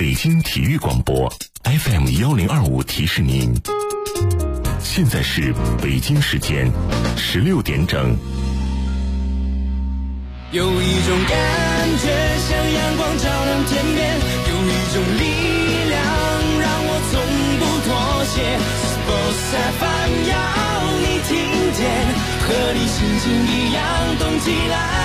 北京体育广播 FM1025提示您，现在是北京时间16点整。 有一种感觉像阳光照亮天边，有一种力量让我从不妥协。Sports FM 要你听见，和你心情一样动起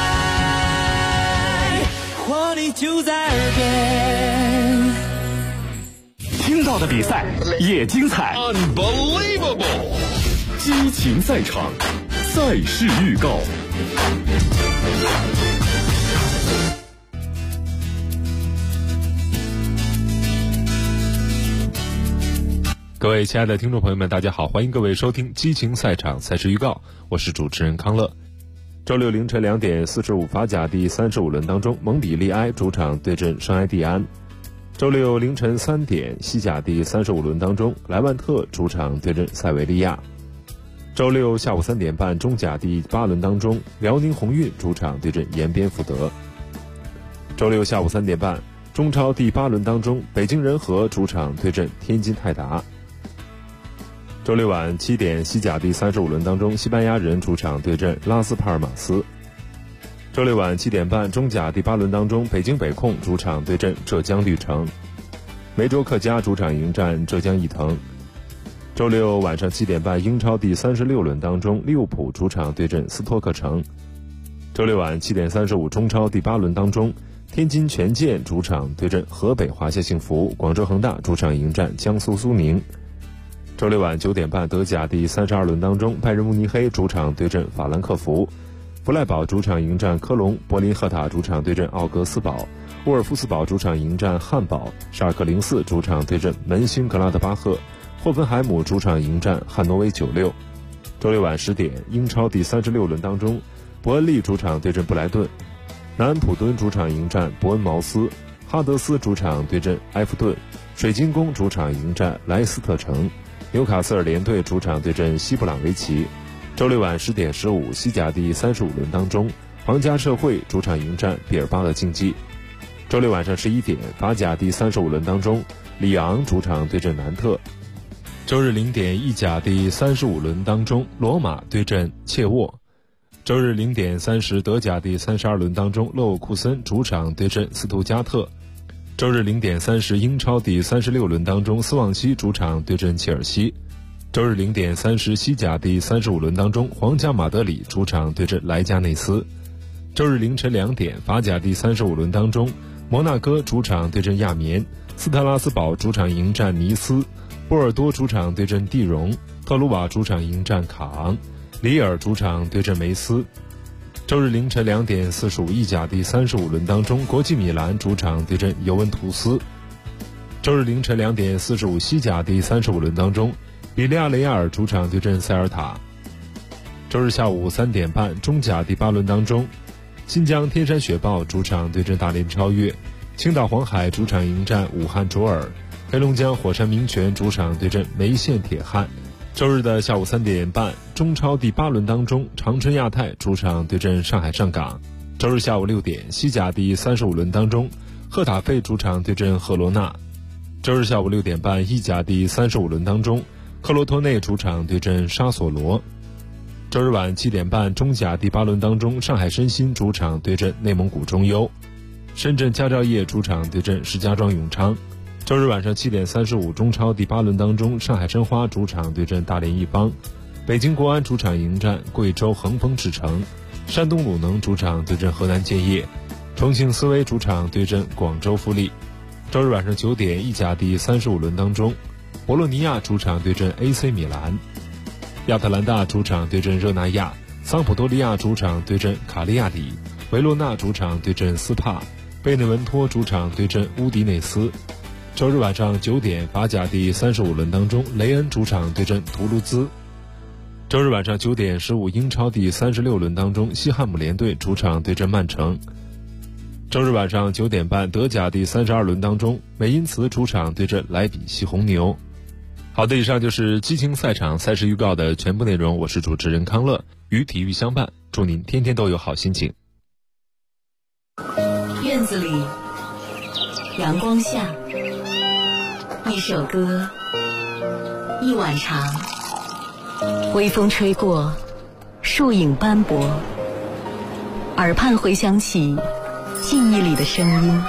来，活力就在耳边。 听到的比赛也精彩 Unbelievable， 激情赛场，赛事预告。 各位亲爱的听众朋友们，大家好，欢迎各位收听激情赛场赛事预告，我是主持人康乐。周六凌晨2点45，法甲第35轮当中，蒙彼利埃主场对阵圣埃蒂安。周六凌晨3点，西甲第35轮当中，莱万特主场对阵塞维利亚。周六下午3点半，中甲第8轮当中，辽宁宏运主场对阵延边福德。周六下午3点半，中超第8轮当中，北京人和主场对阵天津泰达。周六晚7点，西甲第35轮当中，西班牙人主场对阵拉斯帕尔马斯。周六晚7点半，中甲第8轮当中，北京北控主场对阵浙江绿城。梅州客家主场迎战浙江毅腾。周六晚上7点半，英超第36轮当中，利物浦主场对阵斯托克城。周六晚7点35，中超第8轮当中，天津权健主场对阵河北华夏幸福，广州恒大主场迎战江苏苏宁。周六晚9点半，德甲第32轮当中，拜仁慕尼黑主场对阵法兰克福，弗赖堡主场迎战科隆，柏林赫塔主场对阵奥格斯堡，沃尔夫斯堡主场迎战汉堡，沙尔克04主场对阵门兴格拉德巴赫，霍芬海姆主场迎战汉诺威96。周六晚10点，英超第36轮当中，伯恩利主场对阵布莱顿，南安普敦主场迎战伯恩茅斯，哈德斯主场对阵埃弗顿，水晶宫主场迎战莱斯特城，纽卡斯尔联队主场对阵西布朗维奇。周六晚10点15，西甲第35轮当中，皇家社会主场迎战毕尔巴鄂竞技。周六晚上11点，法甲第35轮当中，里昂主场对阵南特。周日0点，意甲第35轮当中，罗马对阵切沃。周日0点30，德甲第32轮当中，勒沃库森主场对阵斯图加特。周日0点30，英超第36轮当中，斯旺西主场对阵切尔西。周日0点30，西甲第35轮当中，皇家马德里主场对阵莱加内斯。周日凌晨2点，法甲第35轮当中，摩纳哥主场对阵亚眠，斯特拉斯堡主场迎战尼斯，波尔多主场对阵蒂荣，特鲁瓦主场迎战卡昂，里尔主场对阵梅斯。周日凌晨2点45，意甲第35轮当中，国际米兰主场对阵尤文图斯。周日凌晨2点45，西甲第35轮当中，比利亚雷亚尔主场对阵塞尔塔。周日下午3点半，中甲第8轮当中，新疆天山雪豹主场对阵大连超越，青岛黄海主场迎战武汉卓尔，黑龙江火山名泉主场对阵梅县铁汉。周日的下午3点半，中超第8轮当中，长春亚泰主场对阵上海上港。周日下午6点，西甲第35轮当中，赫塔费主场对阵赫罗纳。周日下午6点半，意甲第35轮当中，克罗托内主场对阵沙索罗。周日晚7点半，中甲第8轮当中，上海申鑫主场对阵内蒙古中优，深圳佳兆业主场对阵石家庄永昌。周日晚上7点35，中超第8轮当中，上海申花主场对阵大连一方，北京国安主场迎战贵州恒丰智诚，山东鲁能主场对阵河南建业，重庆斯威主场对阵广州富力。周日晚上9点，意甲第35轮当中，博洛尼亚主场对阵 AC 米兰，亚特兰大主场对阵热那亚，桑普多利亚主场对阵卡利亚里，维罗纳主场对阵斯帕，贝内文托主场对阵乌迪内斯。周日晚上9点，法甲第35轮当中，雷恩主场对阵图卢兹。周日晚上9点15，英超第36轮当中，西汉姆联队主场对阵曼城。周日晚上9点半，德甲第32轮当中，美因茨主场对阵莱比锡红牛。好的，以上就是激情赛场赛事预告的全部内容，我是主持人康乐，与体育相伴，祝您天天都有好心情。 院子里阳光下，一首歌，一晚长，微风吹过，树影斑驳，耳畔回响起记忆里的声音。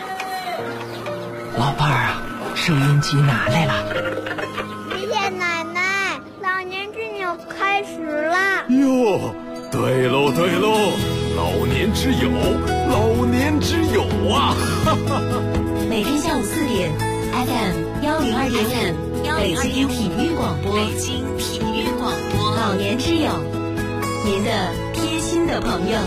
老伴儿啊，收音机拿来了。 谢谢奶奶，老年之友开始了。 哟，对喽对喽，老年之友，老年之友啊！哈哈哈。 每天下午4点 ，FM 102.5，北京体育广播，北京体育广播，老年之友，您的贴心的朋友。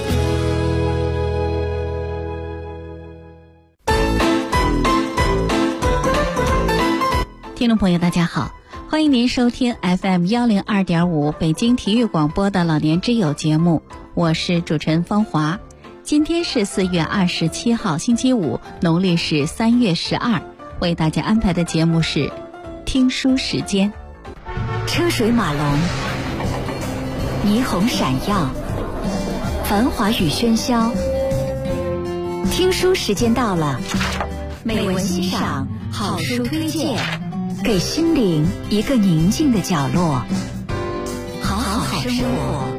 听众朋友，大家好，欢迎您收听 FM 102.5北京体育广播的老年之友节目，我是主持人方华。今天是4月27号星期五，农历是3月12，为大家安排的节目是听书时间。车水马龙，霓虹闪耀，繁华与喧嚣。听书时间到了，美文欣赏，好书推荐，给心灵一个宁静的角落，好好生活。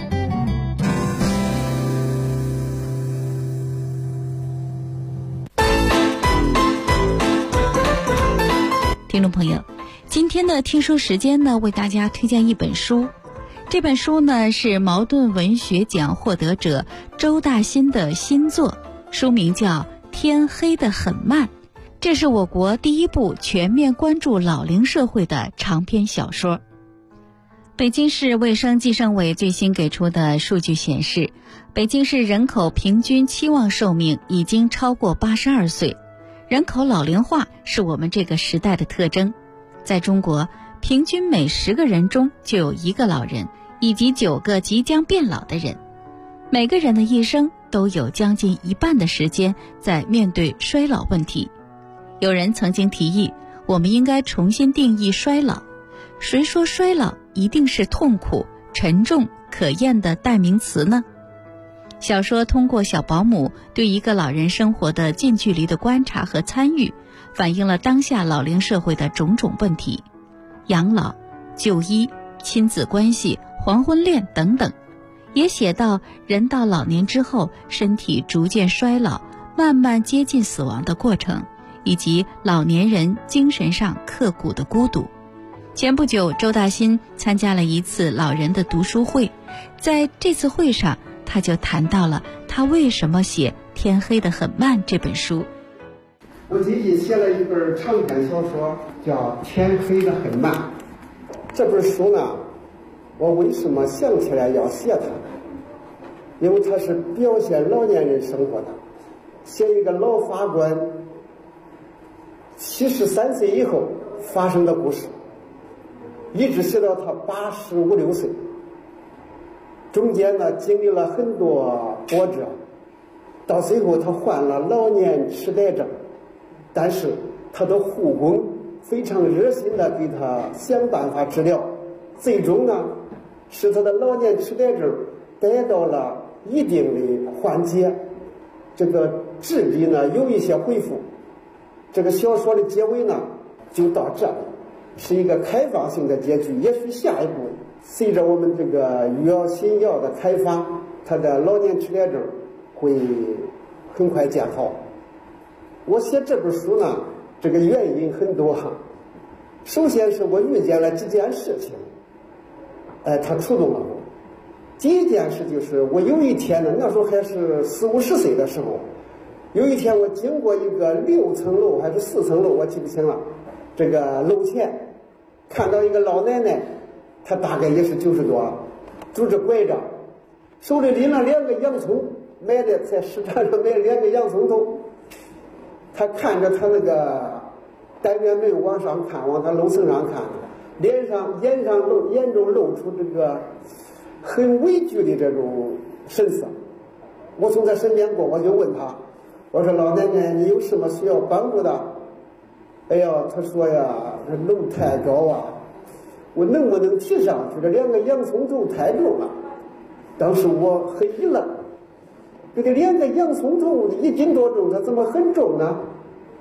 听众朋友，今天的听书时间呢，为大家推荐一本书。这本书呢是茅盾文学奖获得者周大新的新作，书名叫《天黑得很慢》。这是我国第一部全面关注老龄社会的长篇小说。北京市卫生计生委最新给出的数据显示，北京市人口平均期望寿命已经超过82岁。人口老龄化是我们这个时代的特征。在中国，平均每10个人中就有1个老人，以及9个即将变老的人。每个人的一生都有将近一半的时间在面对衰老问题。有人曾经提议，我们应该重新定义衰老。谁说衰老一定是痛苦、沉重、可厌的代名词呢？小说通过小保姆对一个老人生活的近距离的观察和参与，反映了当下老龄社会的种种问题，养老、就医、亲子关系、黄昏恋等等，也写到人到老年之后身体逐渐衰老，慢慢接近死亡的过程，以及老年人精神上刻骨的孤独。前不久，周大新参加了一次老人的读书会，在这次会上，他就谈到了他为什么写《天黑得很慢》这本书。 我最近写了一本长篇小说，叫《天黑得很慢》。这本书呢，我为什么想起来要写它？因为它是表现老年人生活的，写一个老法官73岁以后发生的故事，一直写到他85、86岁。中间呢，经历了很多波折，到最后他患了老年痴呆症，但是他的护工非常热心的给他想办法治疗，最终呢，使他的老年痴呆症得到了一定的缓解，这个智力呢有一些恢复。这个小说的结尾呢就到这里，是一个开放性的结局。也许下一步随着我们这个新药的开发，他的老年痴呆症会很快见好。我写这本书呢，这个原因很多。首先是我遇见了几件事情，它触动了我。第一件事就是我有一天呢，那时候还是40、50岁的时候，有一天我经过一个6层楼还是4层楼，我记不清了，这个楼前看到一个老奶奶，她大概也是90多，拄着拐杖，手里拎了2个洋葱，买的在市场上买2个洋葱头。她看着她那个单元门往上看，往她楼层上看，眼中露出这个很畏惧的这种神色。我从她身边过，我就问她，我说老奶奶，你有什么需要帮助的？哎呀，她说呀，这楼太高啊，我能不能提上去？这2个洋葱头太重了。当时我很一愣，这2个洋葱头1斤多重，它怎么很重呢？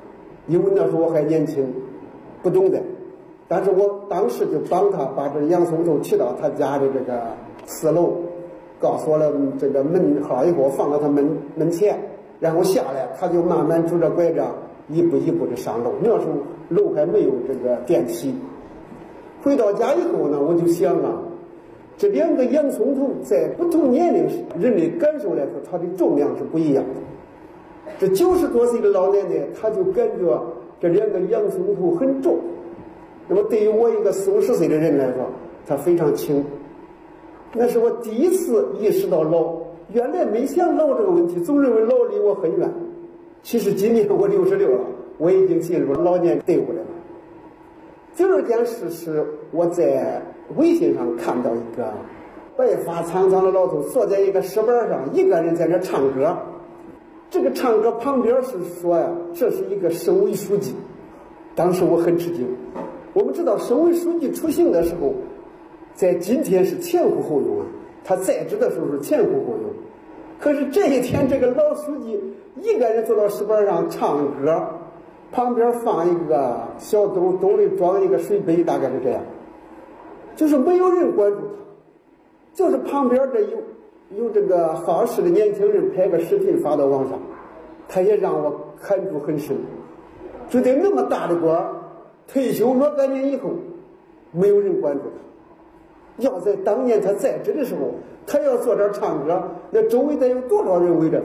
因为那时候我还年轻，不懂得。但是我当时就帮他把这洋葱头提到他家的这个4楼，告诉我了这个门号以后，放到他门前，然后下来，他就慢慢拄着拐杖，一步一步的上楼。那时候楼还没有这个电梯。回到家以后呢，我就想啊，这2个洋葱头在不同年龄人的感受来说，它的重量是不一样的。这90多岁的老奶奶，她就感觉这2个洋葱头很重。那么对于我一个40、50岁的人来说，它非常轻。那是我第一次意识到老，原来没想老这个问题，总认为老离我很远。其实今年我66了，我已经进入老年队伍了。第2件事是我在微信上看到一个白发苍苍的老头坐在一个石板上，一个人在那唱歌。这个唱歌旁边是说呀，这是一个省委书记。当时我很吃惊。我们知道省委书记出行的时候，在今天是前呼后拥啊，他在职的时候是前呼后拥。可是这一天，这个老书记一个人坐到石板上唱歌，旁边放一个小兜，兜里装一个水杯，大概是这样，就是没有人关注他，就是旁边这有这个好事的年轻人拍个视频发到网上，他也让我感触很深，觉得那么大的官退休若干年以后，没有人关注他。要在当年他在职的时候，他要坐这儿唱歌，那周围得有多少人围着他？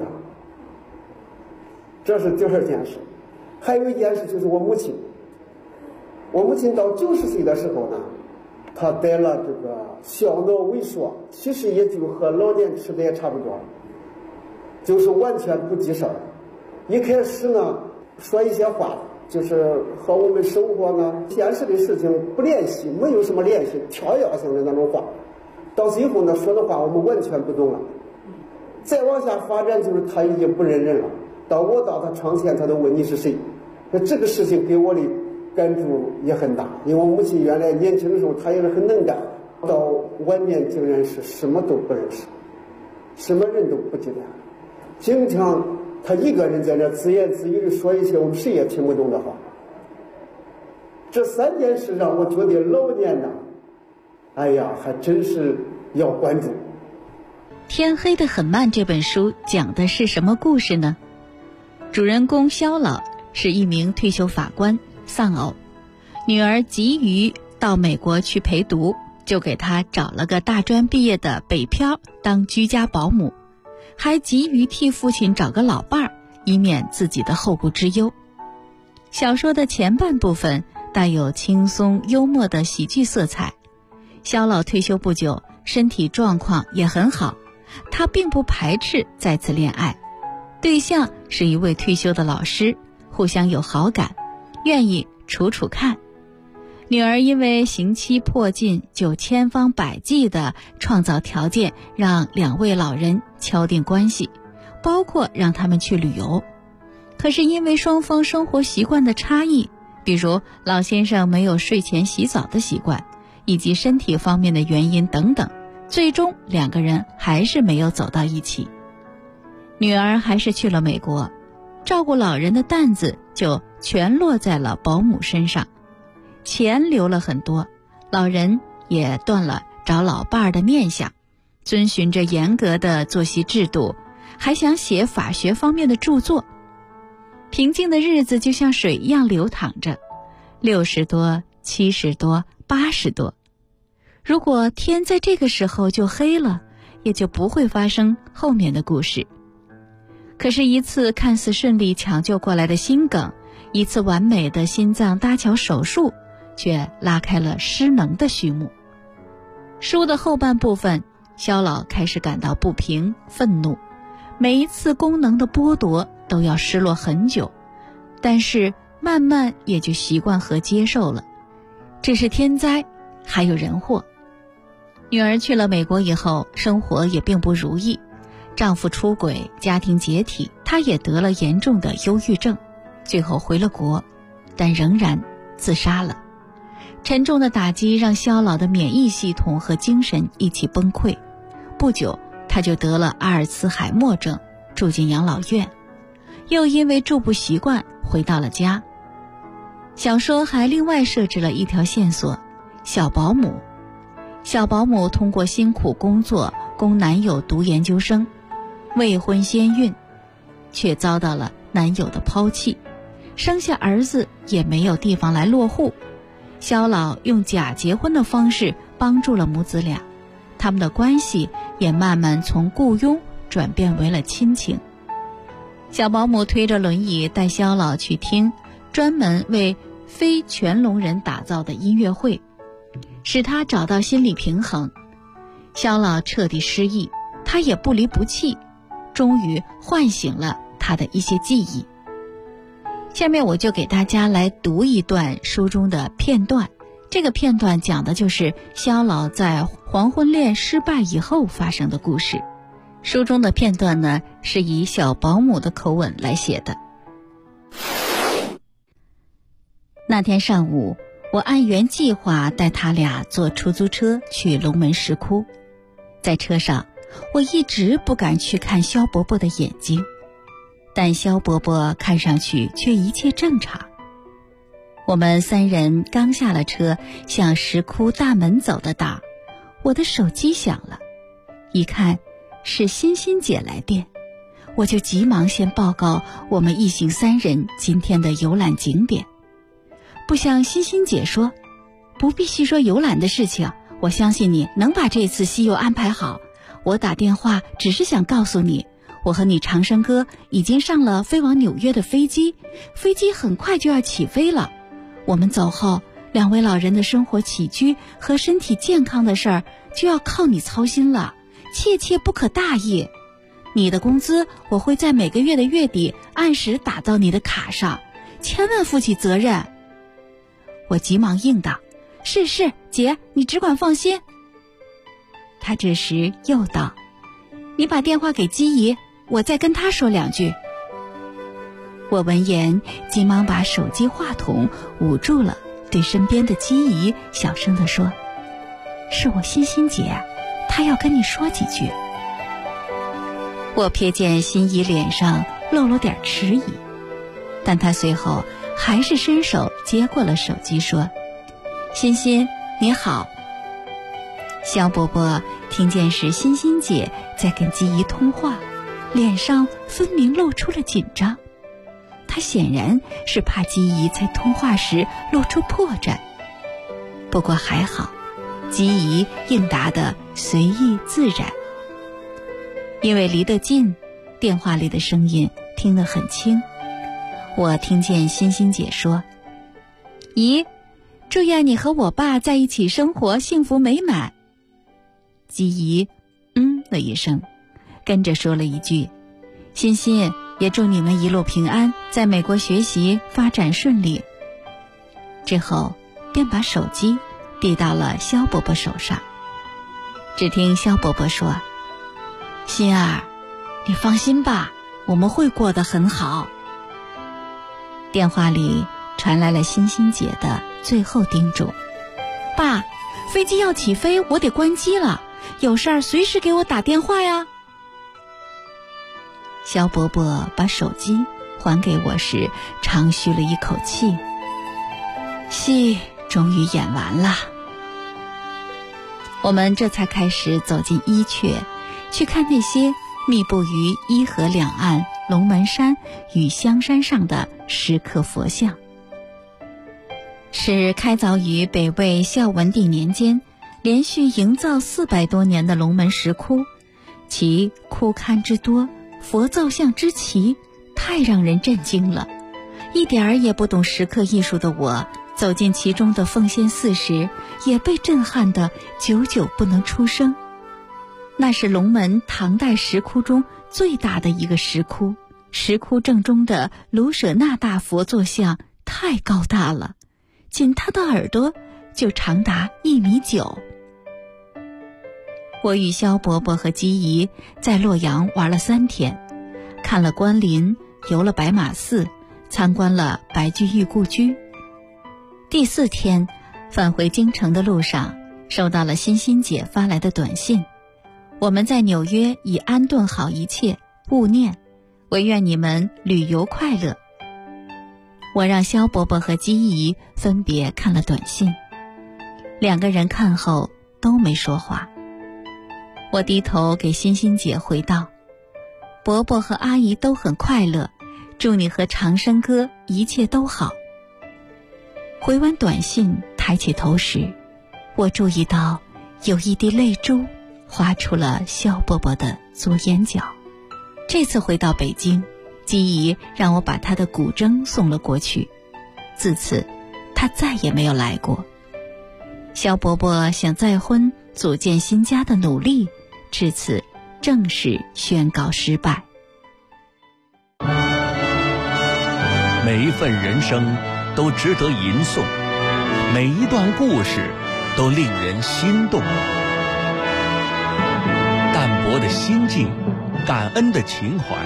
这是第2件事。还有一件事就是我母亲。我母亲到90岁的时候呢，她得了这个小脑萎缩，其实也就和老年痴呆差不多，就是完全不记事儿。一开始呢，说一些话，就是和我们生活呢现实的事情不联系，没有什么联系，跳跃性的那种话。到最后呢，说的话我们完全不懂了。再往下发展，就是他已经不认人了。我到他床前，他都问你是谁。这个事情给我的感触也很大，因为我母亲原来年轻的时候，她也是很能干，到晚年竟然是什么都不认识，什么人都不记得，经常他一个人在这自言自语的说一些我们谁也听不懂的话。这3件事让我觉得老年呢，哎呀，还真是要关注。 天黑得很慢这本书讲的是什么故事呢？主人公肖老是一名退休法官，丧偶，女儿急于到美国去陪读，就给他找了个大专毕业的北漂当居家保姆，还急于替父亲找个老伴儿，以免自己的后顾之忧。小说的前半部分带有轻松幽默的喜剧色彩。肖老退休不久，身体状况也很好，他并不排斥再次恋爱，对象是一位退休的老师，互相有好感，愿意处处看。女儿因为刑期迫近，就千方百计地创造条件，让2位老人敲定关系，包括让他们去旅游。可是因为双方生活习惯的差异，比如老先生没有睡前洗澡的习惯，以及身体方面的原因等等，最终2个人还是没有走到一起。女儿还是去了美国，照顾老人的担子就全落在了保姆身上，钱留了很多，老人也断了找老伴儿的念想，遵循着严格的作息制度，还想写法学方面的著作。平静的日子就像水一样流淌着，60多、70多、80多。如果天在这个时候就黑了，也就不会发生后面的故事。可是一次看似顺利抢救过来的心梗，一次完美的心脏搭桥手术，却拉开了失能的序幕。书的后半部分，肖老开始感到不平、愤怒，每一次功能的剥夺都要失落很久，但是慢慢也就习惯和接受了。这是天灾，还有人祸。女儿去了美国以后，生活也并不如意，丈夫出轨，家庭解体，她也得了严重的忧郁症，最后回了国，但仍然自杀了。沉重的打击让肖老的免疫系统和精神一起崩溃，不久他就得了阿尔茨海默症，住进养老院，又因为住不习惯回到了家， 小说还另外设置了一条线索，小保姆。小保姆通过辛苦工作供男友读研究生，未婚先孕，却遭到了男友的抛弃，生下儿子也没有地方来落户。肖老用假结婚的方式帮助了母子俩，他们的关系也慢慢从雇佣转变为了亲情。小保姆推着轮椅带肖老去听专门为非全聋人打造的音乐会，使他找到心理平衡。肖老彻底失忆，他也不离不弃，终于唤醒了他的一些记忆。下面我就给大家来读一段书中的片段，这个片段讲的就是肖老在黄昏恋失败以后发生的故事。书中的片段呢，是以小保姆的口吻来写的。那天上午，我按原计划带他俩坐出租车去龙门石窟。在车上，我一直不敢去看肖伯伯的眼睛，但肖伯伯看上去却一切正常。我们三人刚下了车，向石窟大门走得到，我的手机响了，一看是欣欣姐来电，我就急忙先报告我们一行三人今天的游览景点。不想欣欣姐说，不必细说游览的事情，我相信你能把这次西游安排好。我打电话只是想告诉你，我和你长生哥已经上了飞往纽约的飞机，飞机很快就要起飞了。我们走后，两位老人的生活起居和身体健康的事儿就要靠你操心了，切切不可大意。你的工资我会在每个月的月底按时打到你的卡上，千万负起责任。我急忙应道，是姐，你只管放心。他这时又道，你把电话给姬姨，我再跟她说两句。我闻言急忙把手机话筒捂住了，对身边的姬姨小声地说，是我欣欣姐，她要跟你说几句。我瞥见欣姨脸上露了点迟疑，但她随后还是伸手接过了手机说，欣欣你好。肖伯伯听见是欣欣姐在跟姬姨通话，脸上分明露出了紧张，他显然是怕姬姨在通话时露出破绽。不过还好，姬姨应答得随意自然。因为离得近，电话里的声音听得很清。我听见欣欣姐说，姨，祝愿你和我爸在一起生活幸福美满。姬姨了一声，跟着说了一句，欣欣也祝你们一路平安，在美国学习发展顺利。之后便把手机递到了肖伯伯手上。只听肖伯伯说，欣儿，你放心吧，我们会过得很好。电话里传来了欣欣姐的最后叮嘱，爸，飞机要起飞，我得关机了，有事儿随时给我打电话呀。肖伯伯把手机还给我时长吁了一口气，戏终于演完了。我们这才开始走进伊阙，去看那些密布于伊河两岸龙门山与香山上的石刻佛像。是开凿于北魏孝文帝年间，连续营造400多年的龙门石窟，其窟龛之多，佛造像之齐，太让人震惊了。一点儿也不懂石刻艺术的我，走进其中的奉仙寺时，也被震撼得久久不能出声。那是龙门唐代石窟中最大的一个石窟，石窟正中的卢舍那大佛坐像太高大了，仅他的耳朵就长达1.9米。我与肖伯伯和姬姨在洛阳玩了3天，看了关林，游了白马寺，参观了白居易故居。第4天返回京城的路上，收到了欣欣姐发来的短信，我们在纽约已安顿好一切，勿念，唯愿你们旅游快乐。 我让肖伯伯和姬姨分别看了短信，2个人看后都没说话。我低头给欣欣姐回道：伯伯和阿姨都很快乐，祝你和长生哥一切都好。回完短信，抬起头时，我注意到有一滴泪珠划出了肖伯伯的左眼角。这次回到北京，姬姨让我把她的古筝送了过去，自此她再也没有来过。肖伯伯想再婚组建新家的努力，至此正式宣告失败。 每一份人生都值得吟诵，每一段故事都令人心动。淡泊的心境，感恩的情怀，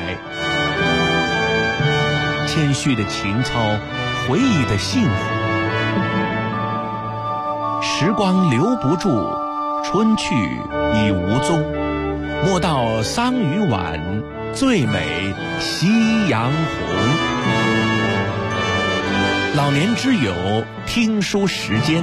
谦虚的情操，回忆的幸福。时光留不住，春去已无踪。莫道桑榆晚，最美夕阳红。老年之友听书时间。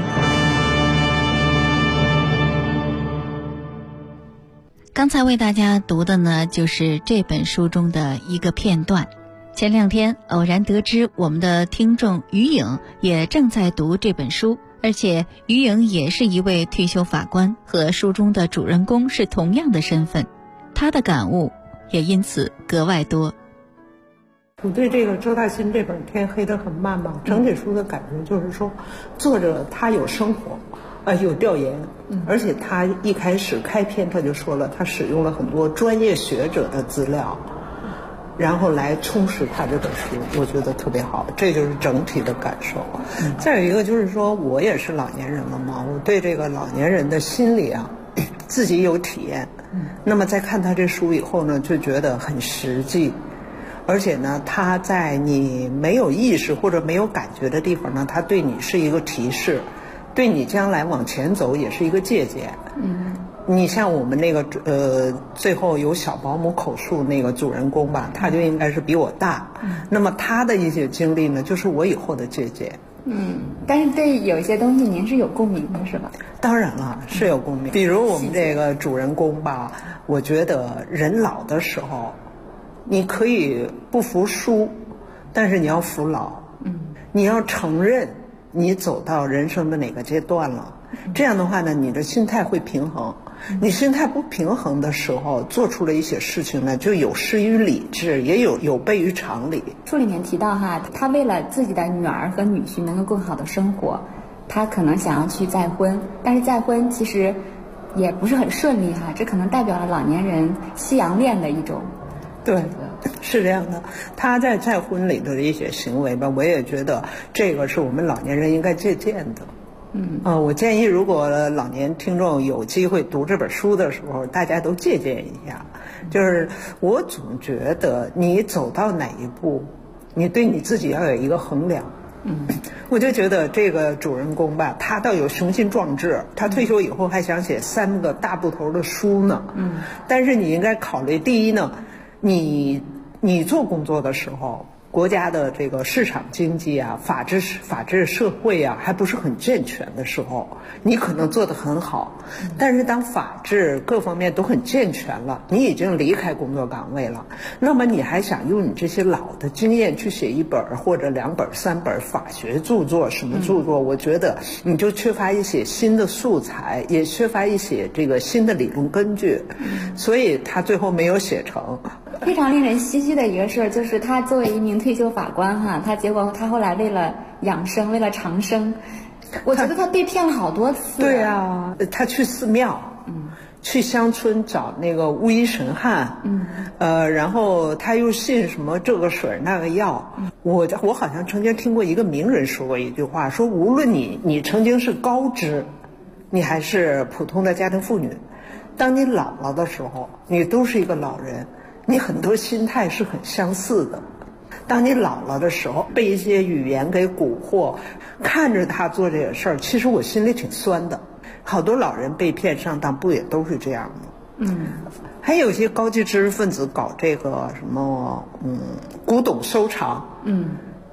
刚才为大家读的呢，就是这本书中的一个片段。前2天偶然得知我们的听众于颖也正在读这本书，而且于颖也是一位退休法官，和书中的主人公是同样的身份，他的感悟也因此格外多。 我对这个周大新这本《天黑得很慢》嘛，整体书的感觉就是说，作者他有生活，有调研，而且他一开始开篇他就说了，他使用了很多专业学者的资料，然后来充实他这本书，我觉得特别好，这就是整体的感受。再有一个就是说，我也是老年人了嘛，我对这个老年人的心理啊，自己有体验。那么在看他这书以后呢，就觉得很实际。而且呢，他在你没有意识或者没有感觉的地方呢，他对你是一个提示，对你将来往前走也是一个借鉴。你像我们那个最后有小保姆口述那个主人公吧，他就应该是比我大。那么他的一些经历呢，就是我以后的借鉴。 但是对有一些东西您是有共鸣的，是吧？ 当然了，是有共鸣。比如我们这个主人公吧，我觉得人老的时候，你可以不服输，但是你要服老。你要承认你走到人生的哪个阶段了，这样的话呢，你的心态会平衡。你心态不平衡的时候，做出了一些事情呢，就有失于理智，也有悖于常理。 书里面提到哈，他为了自己的女儿和女婿能够更好的生活，他可能想要去再婚，但是再婚其实也不是很顺利哈，这可能代表了老年人西洋恋的一种。 对，是这样的。他在再婚里的一些行为吧，我也觉得这个是我们老年人应该借鉴的。我建议如果老年听众有机会读这本书的时候，大家都借鉴一下。就是我总觉得你走到哪一步，你对你自己要有一个衡量。我就觉得这个主人公吧，他倒有雄心壮志，他退休以后还想写3个大部头的书呢。但是你应该考虑，第一呢，你做工作的时候，国家的这个市场经济啊，法治社会啊，还不是很健全的时候，你可能做得很好。但是当法治各方面都很健全了，你已经离开工作岗位了，那么你还想用你这些老的经验去写1本或者2本、3本法学著作，什么著作？我觉得你就缺乏一些新的素材，也缺乏一些这个新的理论根据，所以他最后没有写成。 非常令人唏嘘的一个事儿，就是他作为一名退休法官哈，结果他后来为了养生，为了长生，我觉得他被骗了好多次。对啊， 他去寺庙，去乡村找那个巫医神汉，然后他又信什么这个水那个药。我好像曾经听过一个名人说过一句话，说无论你曾经是高知，你还是普通的家庭妇女，当你老了的时候，你都是一个老人。你很多心态是很相似的。当你老了的时候，被一些语言给蛊惑，看着他做这个事儿，其实我心里挺酸的。好多老人被骗上当，不也都是这样吗？还有一些高级知识分子搞这个什么古董收藏，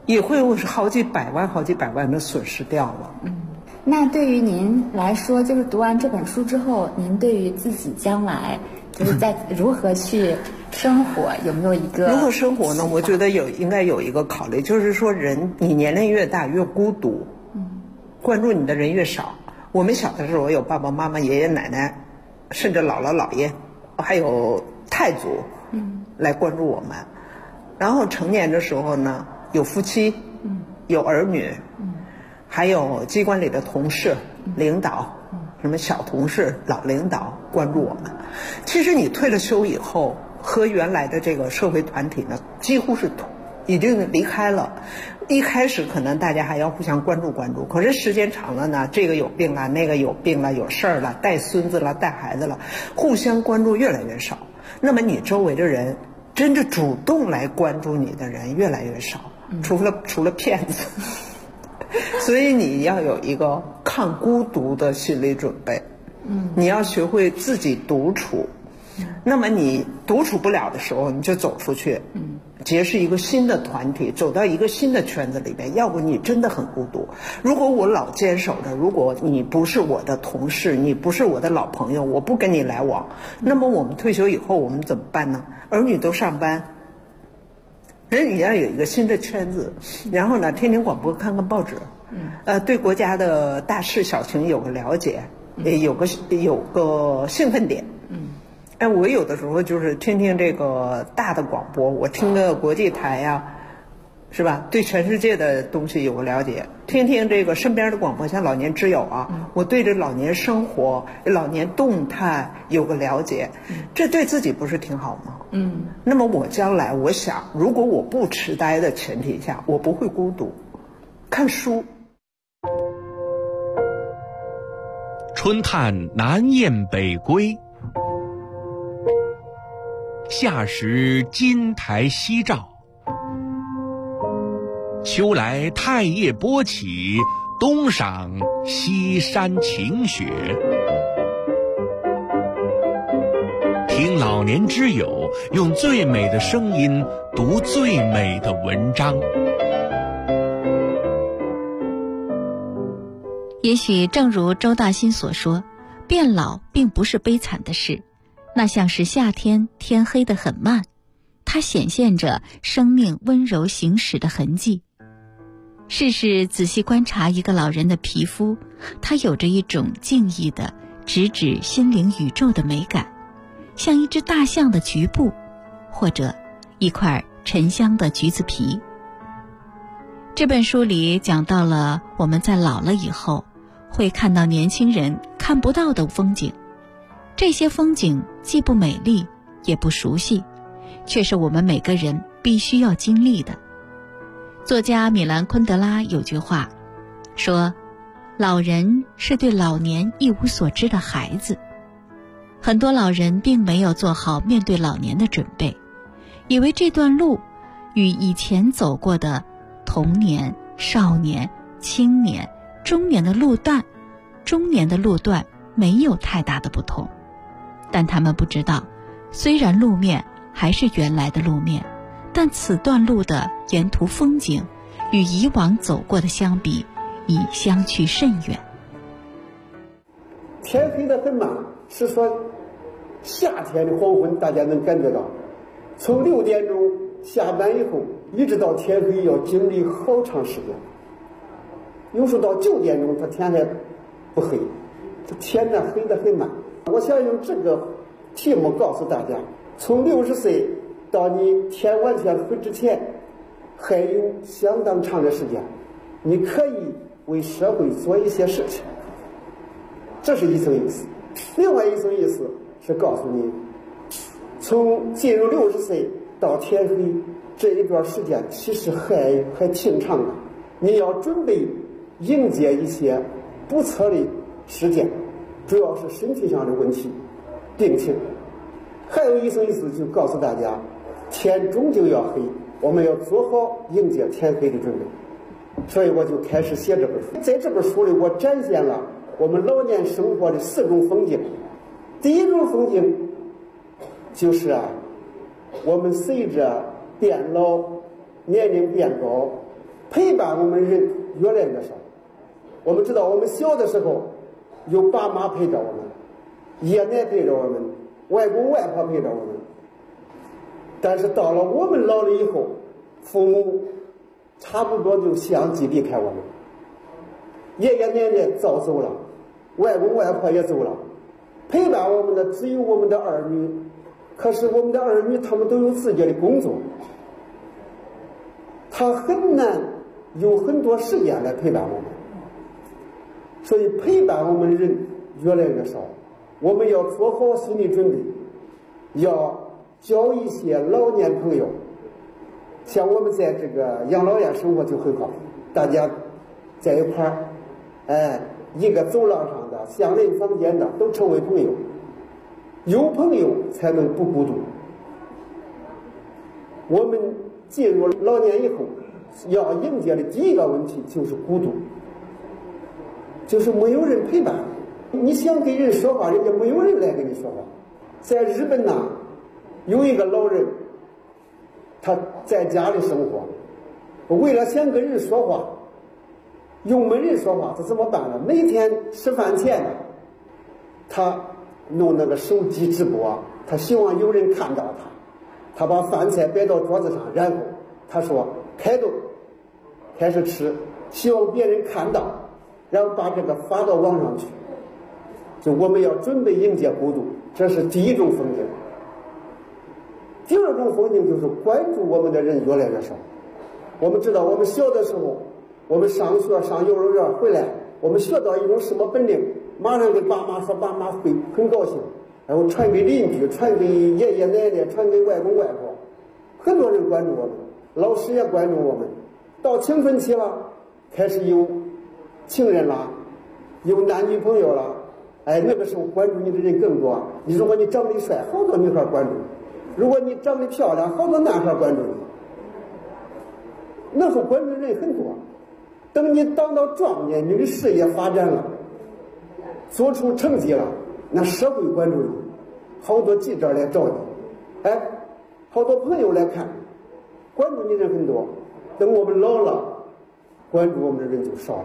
也会有好几百万的损失掉了。 那对于您来说，就是读完这本书之后，您对于自己将来就是在如何去生活，有没有一个如何生活呢？我觉得应该有一个考虑，就是说你年龄越大越孤独，关注你的人越少。我们小的时候有爸爸妈妈、爷爷奶奶，甚至姥姥姥爷，还有太祖，来关注我们。然后成年的时候呢，有夫妻，有儿女，还有机关里的同事、领导，什么小同事、老领导关注我们。其实你退了休以后，和原来的这个社会团体呢，几乎是已经离开了。一开始可能大家还要互相关注，可是时间长了呢，这个有病了，那个有病了，有事儿了，带孙子了，带孩子了，互相关注越来越少。那么你周围的人真正主动来关注你的人越来越少，除了骗子。所以你要有一个抗孤独的心理准备，你要学会自己独处。那么你独处不了的时候，你就走出去，结识一个新的团体，走到一个新的圈子里边。要不你真的很孤独。如果我老坚守着，如果你不是我的同事，你不是我的老朋友，我不跟你来往，那么我们退休以后我们怎么办呢？儿女都上班，人也要有一个新的圈子，然后呢，听听广播，看看报纸，对国家的大事小情有个了解，有个兴奋点。我有的时候就是听听这个大的广播，我听个国际台呀，是吧？对全世界的东西有个了解，听听这个身边的广播，像老年之友啊，我对这老年生活、老年动态有个了解，这对自己不是挺好吗？那么我将来我想，如果我不痴呆的前提下，我不会孤独。看书。 春探南雁北归，夏时金台夕照，秋来太液波起，冬赏西山晴雪。听老年之友用最美的声音读最美的文章。 也许正如周大新所说，变老并不是悲惨的事，那像是夏天天黑得很慢，它显现着生命温柔行驶的痕迹。试试仔细观察一个老人的皮肤，它有着一种静谧的直指心灵宇宙的美感，像一只大象的局部，或者一块沉香的橘子皮。这本书里讲到了我们在老了以后会看到年轻人看不到的风景，这些风景既不美丽也不熟悉，却是我们每个人必须要经历的。作家米兰昆德拉有句话说，老人是对老年一无所知的孩子。很多老人并没有做好面对老年的准备，以为这段路与以前走过的童年、少年、青年、中年的路段没有太大的不同。但他们不知道，虽然路面还是原来的路面，但此段路的沿途风景与以往走过的相比，已相去甚远。 天黑得很慢，是说夏天的黄昏大家能感觉到，从6点钟下班以后一直到天黑要经历好长时间，有时候到9点钟它天还不黑，这天呢黑得很慢。我想用这个题目告诉大家，从60岁到你天完全黑之前还有相当长的时间，你可以为社会做一些事情，这是一层意思。另外一层意思是告诉你，从进入60岁到天黑这一段时间其实还挺长的，你要准备迎接一些不测的事件，主要是身体上的问题、病情。还有一层意思就告诉大家，天终究要黑，我们要做好迎接天黑的准备。所以我就开始写这本书。在这本书里，我展现了我们老年生活的4种风景。第一种风景就是我们随着变老、年龄变高， 陪伴我们人越来越少。我们知道，我们小的时候有爸妈陪着我们，爷奶陪着我们，外公外婆陪着我们。但是到了我们老了以后，父母差不多就相继离开我们，爷爷奶奶早走了，外公外婆也走了，陪伴我们的只有我们的儿女。可是我们的儿女他们都有自己的工作，他很难有很多时间来陪伴我们，所以陪伴我们的人越来越少。我们要做好心理准备，要交一些老年朋友。像我们在这个养老院生活就很好，大家在一块儿，一个走廊上的、相邻房间的都成为朋友。有朋友才能不孤独。我们进入老年以后，要迎接的第一个问题就是孤独，就是没有人陪伴。你想跟人说话，人家没有人来跟你说话。在日本呢，有一个老人，他在家里生活，为了想跟人说话，用没人说话，他怎么办呢？每天吃饭前，他弄那个手机直播，他希望有人看到他。他把饭菜摆到桌子上，然后他说开动，开始吃，希望别人看到，然后把这个发到网上去。就我们要准备迎接孤独，这是第一种风景。第二种风景就是关注我们的人越来越少。我们知道，我们小的时候，我们上学上幼儿园回来，我们学到一种什么本领，马上跟爸妈说，爸妈会很高兴，然后传给邻居，传给爷爷奶奶，传给外公外婆，很多人关注我们，老师也关注我们。到青春期了，开始有情人了，有男女朋友了，那个时候关注你的人更多。如果你长得帅，好多女孩关注你；如果你长得漂亮，好多男孩关注你。那时候关注的人很多。等你当到壮年，你的事业发展了，做出成绩了，那社会关注你，好多记者来找你，好多朋友来看，关注你的人很多。等我们老了，关注我们的人就少了。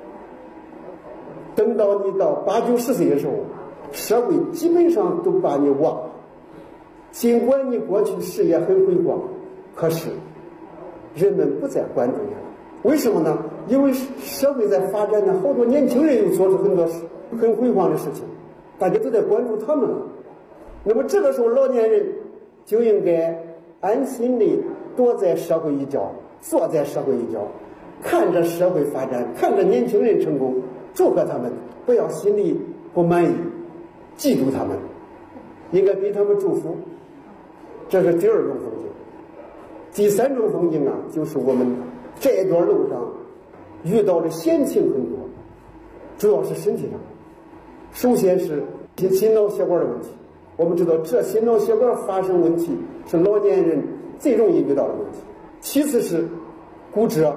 等到你到80、90岁的时候，社会基本上都把你忘了。尽管你过去事业很辉煌，可是人们不再关注你了。为什么呢？因为社会在发展呢，好多年轻人又做出很多很辉煌的事情，大家都在关注他们了。那么这个时候，老年人就应该安心的躲在社会一角，坐在社会一角，看着社会发展，看着年轻人成功，祝贺他们，不要心里不满意，嫉妒他们，应该给他们祝福。这是第二种风景。第三种风景啊，就是我们这一段路上遇到的险情很多，主要是身体上。首先是心脑血管的问题，我们知道这心脑血管发生问题是老年人最容易遇到的问题。其次是骨折，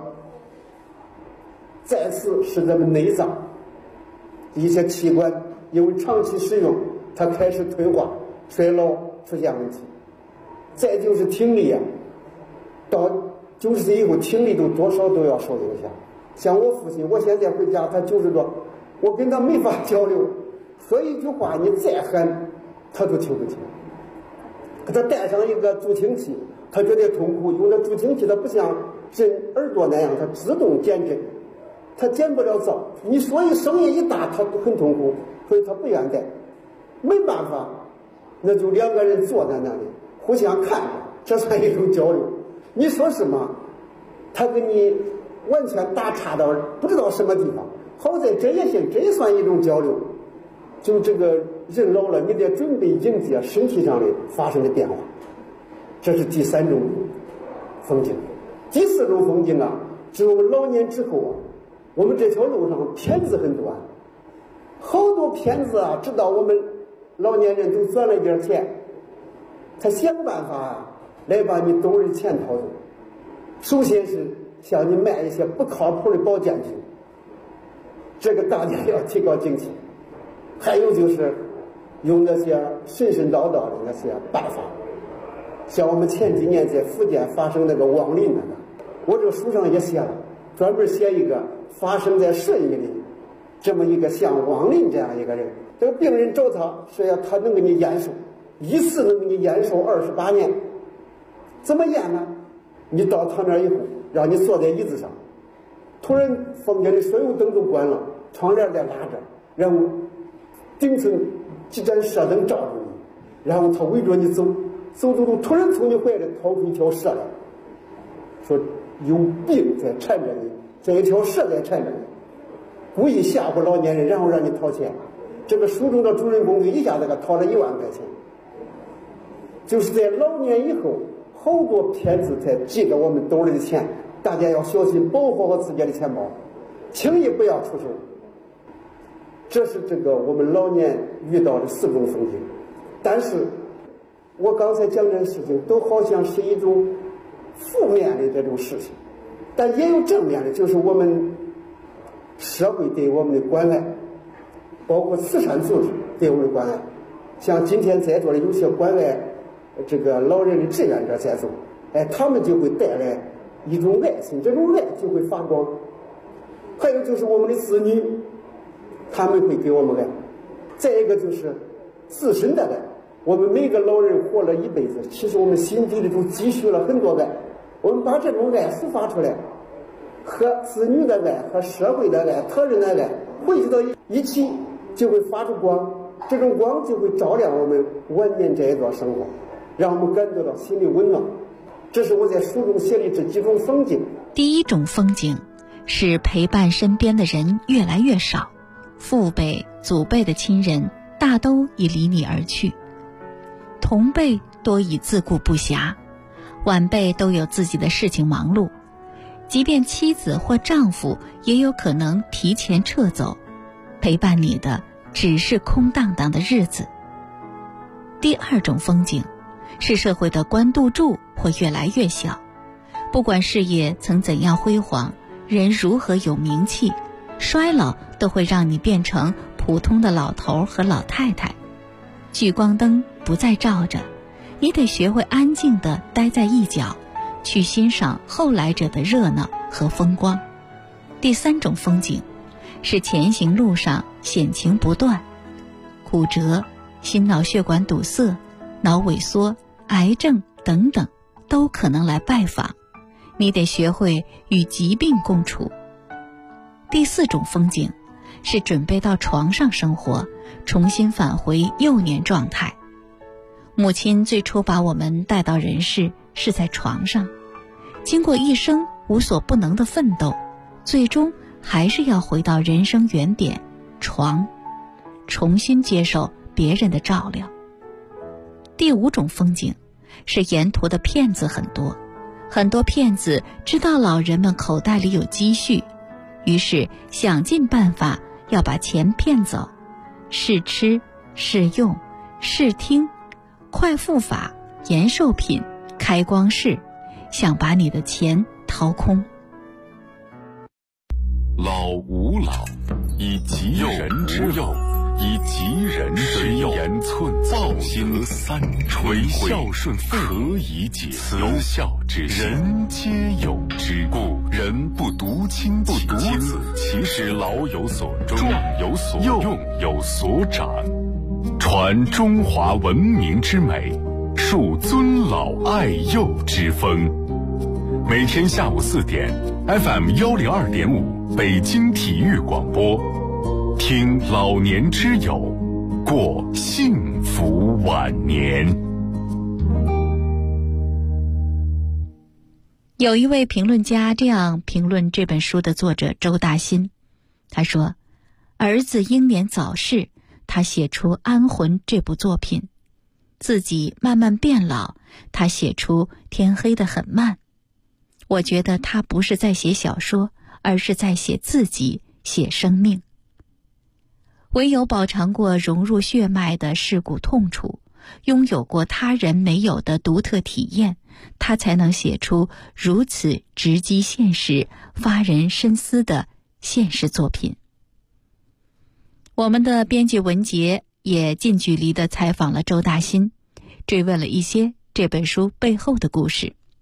再次是咱们内脏一些器官因为长期使用，它开始退化衰老出现问题。再就是听力啊，到90岁以后听力都多少都要受影响。像我父亲，我现在回家他90多，我跟他没法交流，说一句话你再喊他都听不清。给他带上一个助听器，他觉得痛苦，用的助听器它不像人耳朵那样它自动减震，他减不了噪，你说一声音一大他很痛苦，所以他不愿带。没办法，那就两个人坐在那里互相看着，这算一种交流。你说什么他跟你完全打岔到不知道什么地方，好在这也行，这也算一种交流。就这个人老了，你得准备迎接身体上的发生的变化，这是第三种风景。第四种风景啊，是我们老年之后啊，我们这条路上骗子很多，好多骗子啊，知道我们老年人都赚了一点钱，他想办法啊来把你兜里钱掏走。首先是向你卖一些不靠谱的保健品，这个大家要提高警惕。还有就是用那些神神叨叨的那些办法，像我们前几年在福建发生那个亡灵那个，我这个书上也写了， 专门写一个发生在顺义的这么一个像王林这样一个人。这个病人找他说要他能给你延寿，一次能给你延寿28年。怎么延呢？你到他那以后，让你坐在椅子上，突然房间里所有灯都关了，窗帘再拉着，然后顶层几盏射灯照着你，然后他围着你走，突然从你怀里掏出一条蛇来，说有病在缠着你，这一条蛇在缠着你，故意吓唬老年人，然后让你掏钱。这个书中的主人公就一下子给掏了1万块钱。就是在老年以后，好多骗子才寄给我们兜里的钱，大家要小心保护好自己的钱包，轻易不要出手。这是这个我们老年遇到的4种风景。但是我刚才讲这些事情都好像是一种负面的这种事情，但也有正面的，就是我们社会对我们的关爱，包括慈善组织对我们的关爱。像今天在座的有些关爱这个老人的志愿者在座，他们就会带来一种爱心，这种爱就会发光。还有就是我们的子女，他们会给我们爱。再一个就是自身的爱，我们每个老人活了一辈子，其实我们心底里都积蓄了很多爱，我们把这种爱抒发出来，和子女的爱和社会的爱他人的爱汇聚到一起，就会发出光，这种光就会照亮我们晚年这一段生活，让我们感觉到心里温暖。这是我在书中写的这几种风景。 第一种风景是陪伴身边的人越来越少，父辈祖辈的亲人大都已离你而去，同辈多已自顾不暇，晚辈都有自己的事情忙碌，即便妻子或丈夫也有可能提前撤走，陪伴你的只是空荡荡的日子。第二种风景是社会的关注度会越来越小，不管事业曾怎样辉煌，人如何有名气，衰老都会让你变成普通的老头和老太太。聚光灯不再照着，你得学会安静地待在一角，去欣赏后来者的热闹和风光。第三种风景是前行路上险情不断，骨折、心脑血管堵塞、脑萎缩、癌症等等都可能来拜访，你得学会与疾病共处。第四种风景是准备到床上生活，重新返回幼年状态。母亲最初把我们带到人世是在床上，经过一生无所不能的奋斗，最终还是要回到人生原点床，重新接受别人的照料。第五种风景是沿途的骗子很多，很多骗子知道老人们口袋里有积蓄，于是想尽办法要把钱骗走，试吃、试用、试听、快付法、延寿品、开光式，想把你的钱掏空。 老吾老以及人之幼，以及人之幼，言寸报行三垂孝顺父何以解慈孝之心，人皆有之。故人不独亲不独子，其实老有所终，壮有所用，有所长，传中华文明之美，树尊老爱幼之风。每天下午4点 FM 102.5北京体育广播，听老年之友，过幸福晚年。 有一位评论家这样评论这本书的作者周大新，他说，儿子英年早逝，他写出《安魂》这部作品，自己慢慢变老，他写出《天黑得很慢》。我觉得他不是在写小说，而是在写自己，写生命。唯有饱尝过融入血脉的世故痛楚，拥有过他人没有的独特体验，他才能写出如此直击现实、发人深思的现实作品。我们的编辑文杰也近距离地采访了周大新，追问了一些这本书背后的故事。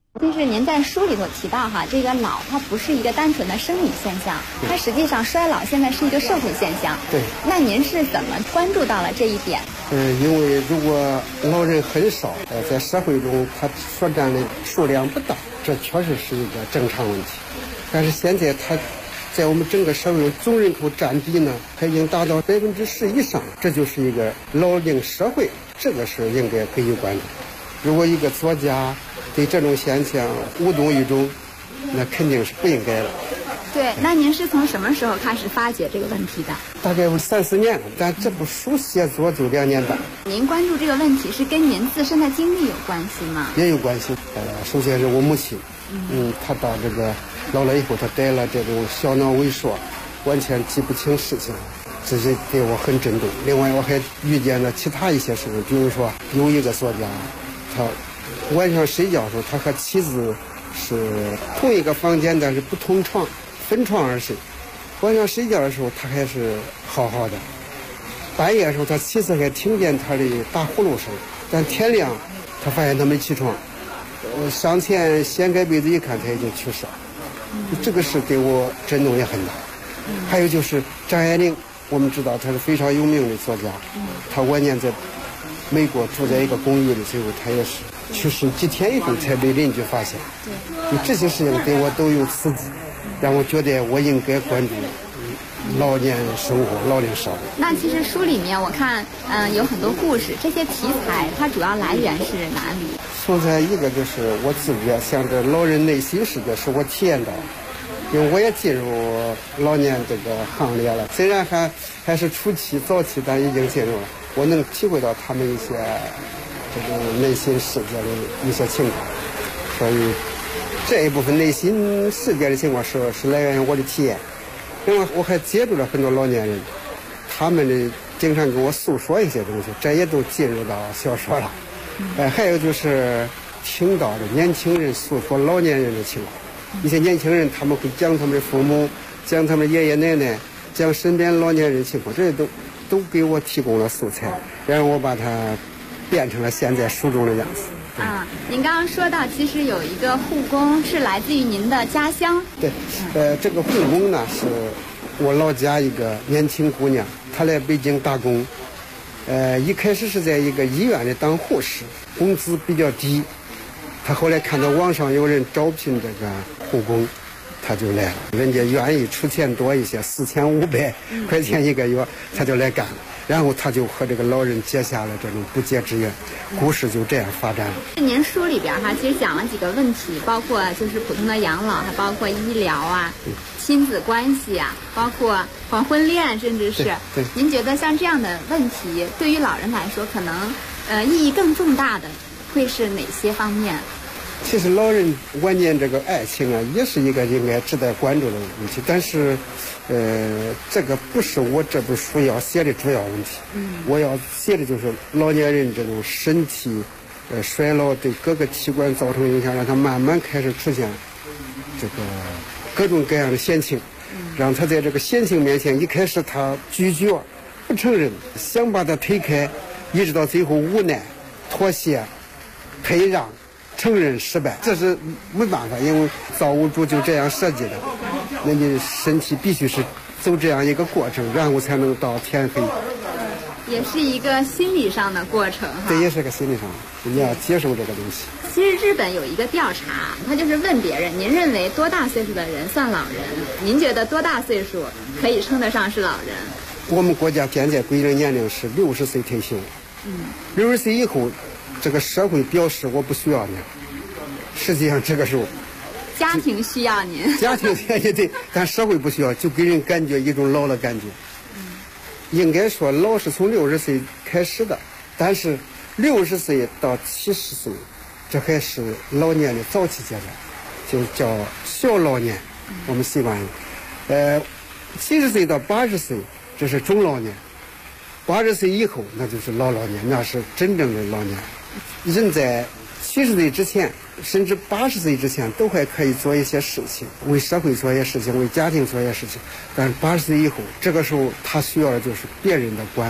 就是您在书里头提到哈，这个老它不是一个单纯的生理现象，它实际上衰老现在是一个社会现象。 对。 那您是怎么关注到了这一点？ 因为如果老人很少，在社会中他所占的数量不大，这确实是一个正常问题。但是现在他在我们整个社会总人口占比呢，它已经达到10%以上，这就是一个老龄社会，这个是应该给予关注。如果一个作家对这种现象无动于衷，那肯定是不应该的。 对，那您是从什么时候开始发掘这个问题的？ 大概有3-4年了，但这部书写作就2年半。 您关注这个问题是跟您自身的经历有关系吗？ 也有关系。首先是我母亲，她到这个老了以后，她得了这种小脑萎缩，完全记不清事情，这是给我很震动。另外，我还遇见了其他一些事情，比如说有一个作家，他晚上睡觉的时候，他和妻子是同一个房间，但是不同床，分床而睡。晚上睡觉的时候，他还是好好的。半夜的时候，他妻子还听见他的打呼噜声，但天亮，他发现他没起床。上前掀开被子一看，他已经去世了。这个事给我震动也很大。还有就是张爱玲，我们知道他是非常有名的作家，他晚年在美国住在一个公寓里，最后他也是去世几天以后才被邻居发现。就这些事情对我都有刺激，让我觉得我应该关注老年生活、老龄社会。 那其实书里面我看，有很多故事，这些题材它主要来源是哪里？ 素材一个就是我自己想着老人内心世界，是我体验到的。因为我也进入老年这个行列了，虽然还是初期早期，但已经进入了，我能体会到他们一些这种内心世界的一些情况，所以这一部分内心世界的情况是来源于我的体验。另外，我还接触了很多老年人，他们的经常跟我诉说一些东西，这也都进入到小说了。还有就是听到的年轻人诉说老年人的情况。一些年轻人他们会讲他们的父母，讲他们爷爷奶奶，讲身边老年人情况，这些都给我提供了素材，然后我把它变成了现在书中的样子。 您刚刚说到，其实有一个护工是来自于您的家乡。 对，这个护工呢是我老家一个年轻姑娘，她来北京打工，一开始是在一个医院里当护士，工资比较低。他后来看到网上有人招聘这个护工，他就来了。人家愿意出钱多一些，4500块钱一个月，他就来干了。然后他就和这个老人结下了这种不解之缘，故事就这样发展了。 您书里边其实讲了几个问题，包括就是普通的养老，还包括医疗啊、亲子关系啊，包括黄昏恋，甚至是。 对。 您觉得像这样的问题，对于老人来说，可能意义更重大的会是哪些方面？ 其实老人晚年这个爱情啊，也是一个应该值得关注的问题，但是，这个不是我这部书要写的主要问题。我要写的就是老年人这种身体，衰老对各个器官造成影响，让他慢慢开始出现这个各种各样的险情，让他在这个险情面前，一开始他拒绝、不承认，想把他推开，一直到最后无奈、妥协、退让。承认失败，这是没办法，因为造物主就这样设计的，那你身体必须是走这样一个过程，然后才能到天黑。 也是一个心理上的过程哈。 这也是个心理上，你要接受这个东西。 其实日本有一个调查，他就是问别人，您认为多大岁数的人算老人？您觉得多大岁数可以称得上是老人？ 我们国家现在规定年龄是60岁退休。60岁以后。这个社会表示我不需要你，实际上这个时候， 家庭需要您， 家庭也对，但社会不需要，就给人感觉一种老的感觉。应该说老是从60岁开始的，但是60岁到70岁，这还是老年的早期阶段，就叫小老年。我们习惯用，70岁到80岁，这是中老年。80岁以后，那就是老年，那是真正的老年。人在70岁之前，甚至80岁之前，都还可以做一些事情，为社会做一些事情，为家庭做一些事情。但是80岁以后，这个时候他需要的就是别人的关爱，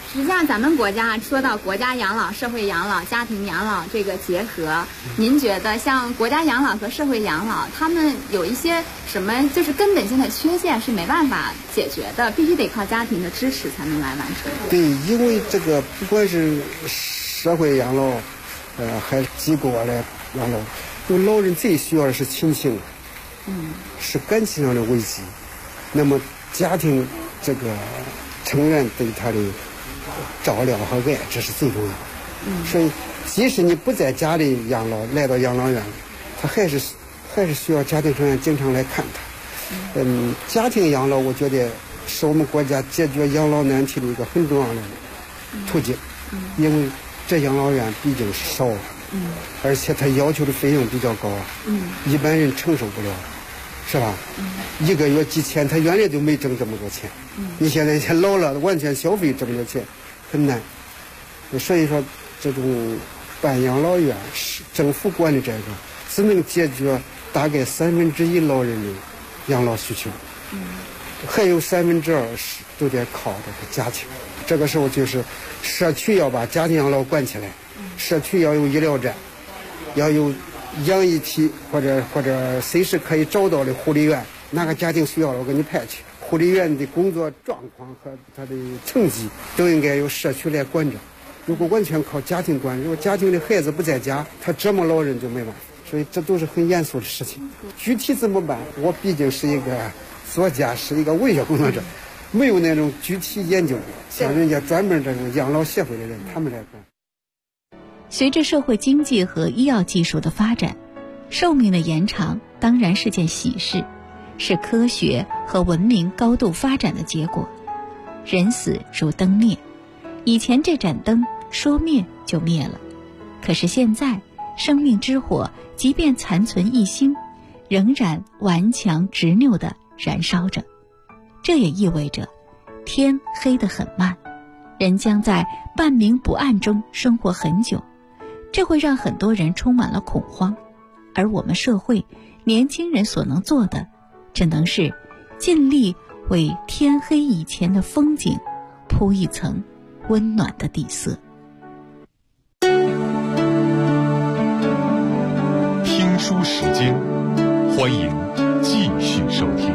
实际上咱们国家说到国家养老、社会养老、家庭养老这个结合，您觉得像国家养老和社会养老，他们有一些什么就是根本性的缺陷是没办法解决的，必须得靠家庭的支持才能来完成？ 对，因为这个不管是社会养老，还是机构来养老，因为老人最需要的是亲情，是感情上的慰藉。那么家庭这个成员对他的照料和爱，这是最重要的。所以即使你不在家里养老，来到养老院，他还是需要家庭成员经常来看他。家庭养老我觉得是我们国家解决养老难题的一个很重要的途径。因为这养老院毕竟少，而且他要求的费用比较高，一般人承受不了，是吧？一个月几千，他原来就没挣这么多钱，你现在老了完全消费这么多钱很难。所以说这种办养老院是政府管的这个只能解决大概1/3老人的养老需求，还有2/3是都得靠这个家庭。这个时候就是社区要把家庭养老管起来，社区要有医疗站，要有养一体或者随时可以找到的护理员，哪个家庭需要了我给你派去。护理员的工作状况和他的成绩都应该由社区来管着。如果完全靠家庭管，如果家庭的孩子不在家，他折磨老人就没办法。所以这都是很严肃的事情。具体怎么办？我毕竟是一个作家，是一个文学工作者，没有那种具体研究，像人家专门这种养老协会的人，他们来管。 随着社会经济和医药技术的发展，寿命的延长当然是件喜事，是科学和文明高度发展的结果。人死如灯灭，以前这盏灯说灭就灭了，可是现在生命之火即便残存一星，仍然顽强执拗地燃烧着。这也意味着天黑得很慢，人将在半明不暗中生活很久，这会让很多人充满了恐慌。而我们社会年轻人所能做的，只能是尽力为天黑以前的风景铺一层温暖的底色。 听书时间，欢迎继续收听。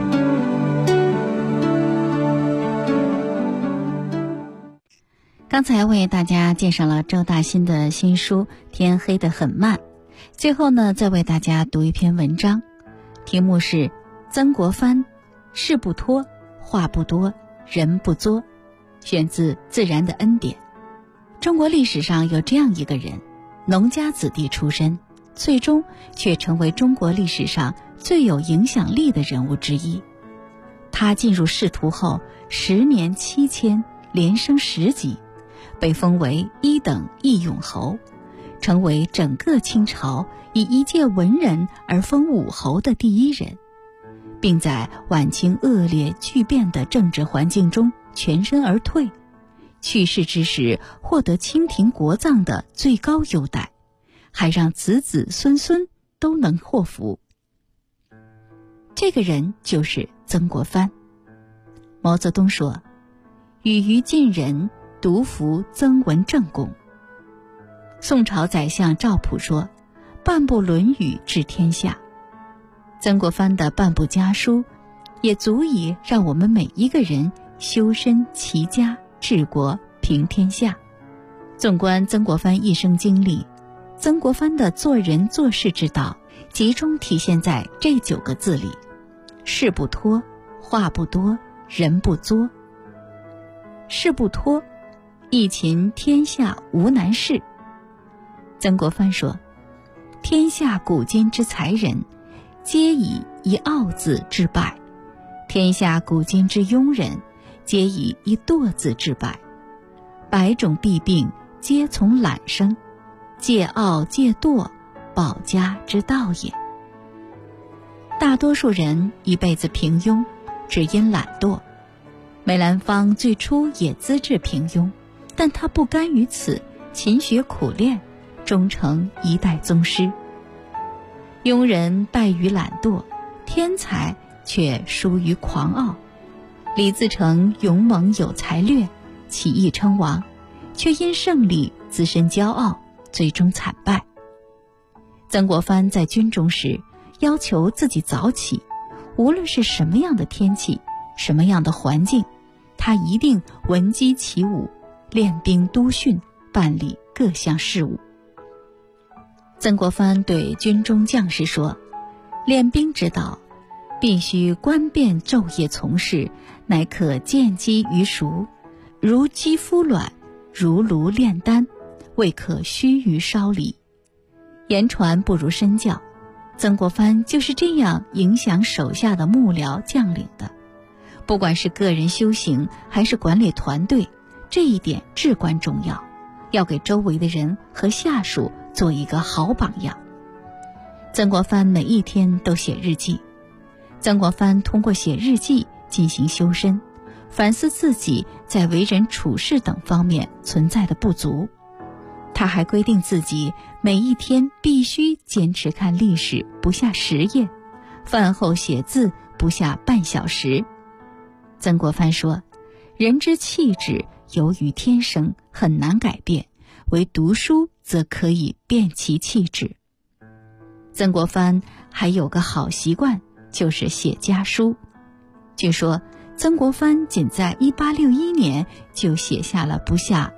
刚才为大家介绍了周大新的新书《天黑得很慢》，最后呢，再为大家读一篇文章，题目是曾国藩，事不拖，话不多，人不作，选自《自然的恩典》。中国历史上有这样一个人，农家子弟出身，最终却成为中国历史上最有影响力的人物之一。他进入仕途后，10年7迁，连升10级，被封为1等义勇侯，成为整个清朝以一介文人而封武侯的第一人，并在晚清恶劣巨变的政治环境中全身而退，去世之时获得清廷国葬的最高优待，还让子子孙孙都能获福。这个人就是曾国藩。毛泽东说，与于近人，独服曾文正公。宋朝宰相赵普说，半部《论语》治天下。曾国藩的半部家书也足以让我们每一个人修身齐家治国平天下。纵观曾国藩一生经历，曾国藩的做人做事之道集中体现在这9个字里：事不拖，话不多，人不作。事不拖，一勤天下无难事。曾国藩说，天下古今之才人，皆以一傲字致败；天下古今之庸人，皆以一惰字致败。百种弊病，皆从懒生，戒傲戒惰，保家之道也。大多数人一辈子平庸，只因懒惰。梅兰芳最初也资质平庸，但他不甘于此，勤学苦练，终成一代宗师。庸人败于懒惰，天才却疏于狂傲。李自成勇猛有才略， 起义称王，却因胜利自身骄傲，最终惨败。曾国藩在军中时要求自己早起，无论是什么样的天气，什么样的环境，他一定闻鸡起舞，练兵督训，办理各项事务。曾国藩对军中将士说，练兵之道必须观变昼夜从事，乃可见机于熟，如鸡孵卵，如炉炼丹，未可须臾烧礼。言传不如身教，曾国藩就是这样影响手下的幕僚将领的。不管是个人修行还是管理团队，这一点至关重要，要给周围的人和下属做一个好榜样。曾国藩每一天都写日记，曾国藩通过写日记进行修身，反思自己在为人处事等方面存在的不足。他还规定自己每一天必须坚持看历史不下10页，饭后写字不下半小时。曾国藩说，人之气质由于天生，很难改变，唯读书则可以变其气质。曾国藩还有个好习惯，就是写家书。据说曾国藩仅在1861年就写下了不下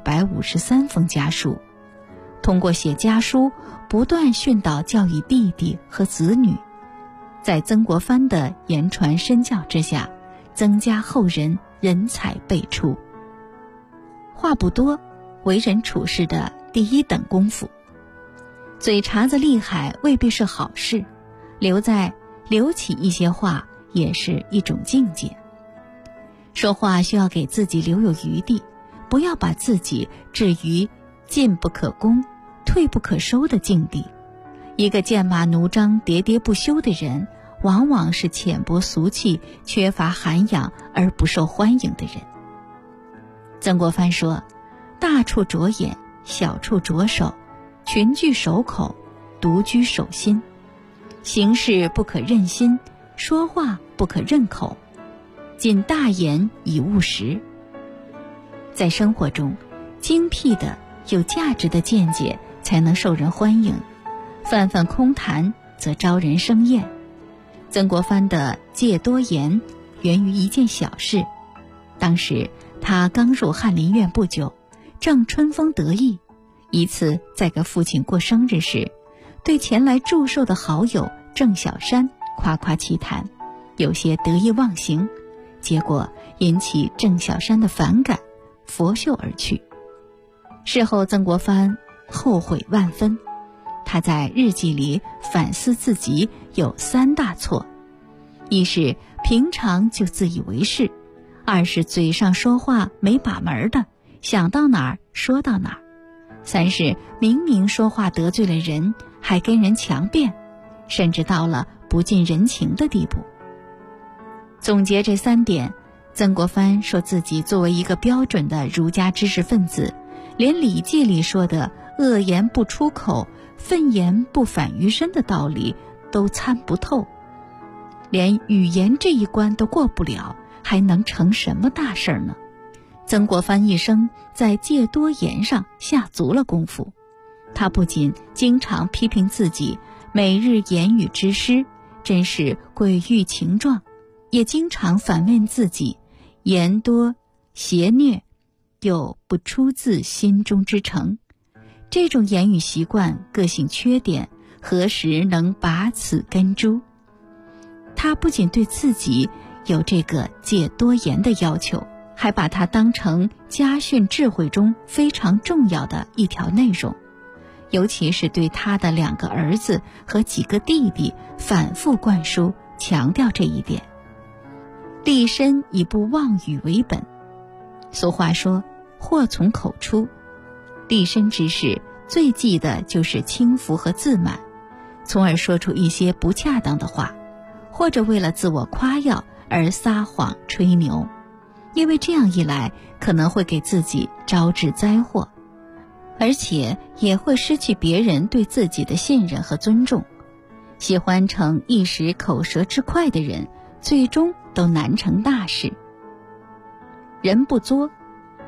253封家书，通过写家书不断训导教育弟弟和子女。在曾国藩的言传身教之下，曾家后人人才辈出。话不多，为人处事的第一等功夫。嘴茬子厉害未必是好事，留起一些话也是一种境界。说话需要给自己留有余地，不要把自己置于进不可攻，退不可收的境地。一个剑拔弩张、喋喋不休的人，往往是浅薄俗气、缺乏涵养而不受欢迎的人。曾国藩说，大处着眼，小处着手，群居守口，独居守心。行事不可任心，说话不可任口，谨大言以务实。在生活中，精辟的有价值的见解才能受人欢迎，泛泛空谈则招人生厌。曾国藩的戒多言源于一件小事。当时他刚入翰林院不久，正春风得意，一次在给父亲过生日时，对前来祝寿的好友郑小山夸夸其谈，有些得意忘形，结果引起郑小山的反感，拂袖而去。事后曾国藩后悔万分，他在日记里反思自己有3大错：一是平常就自以为是；二是嘴上说话没把门的，想到哪儿说到哪儿；三是明明说话得罪了人，还跟人强辩，甚至到了不近人情的地步。总结这3点，曾国藩说自己作为一个标准的儒家知识分子，连《礼记》里说的恶言不出口，愤言不反于身的道理都参不透，连语言这一关都过不了，还能成什么大事呢？曾国藩一生在戒多言上下足了功夫，他不仅经常批评自己每日言语之失，真是诡异情状，也经常反问自己，言多邪孽又不出自心中之诚，这种言语习惯、个性缺点，何时能拔此根株？他不仅对自己有这个戒多言的要求，还把它当成家训智慧中非常重要的一条内容，尤其是对他的2个儿子和几个弟弟反复灌输，强调这一点。立身以不妄语为本。俗话说，祸从口出。立身之事，最忌的就是轻浮和自满，从而说出一些不恰当的话，或者为了自我夸耀而撒谎吹牛，因为这样一来可能会给自己招致灾祸，而且也会失去别人对自己的信任和尊重。喜欢逞一时口舌之快的人，最终都难成大事。人不作，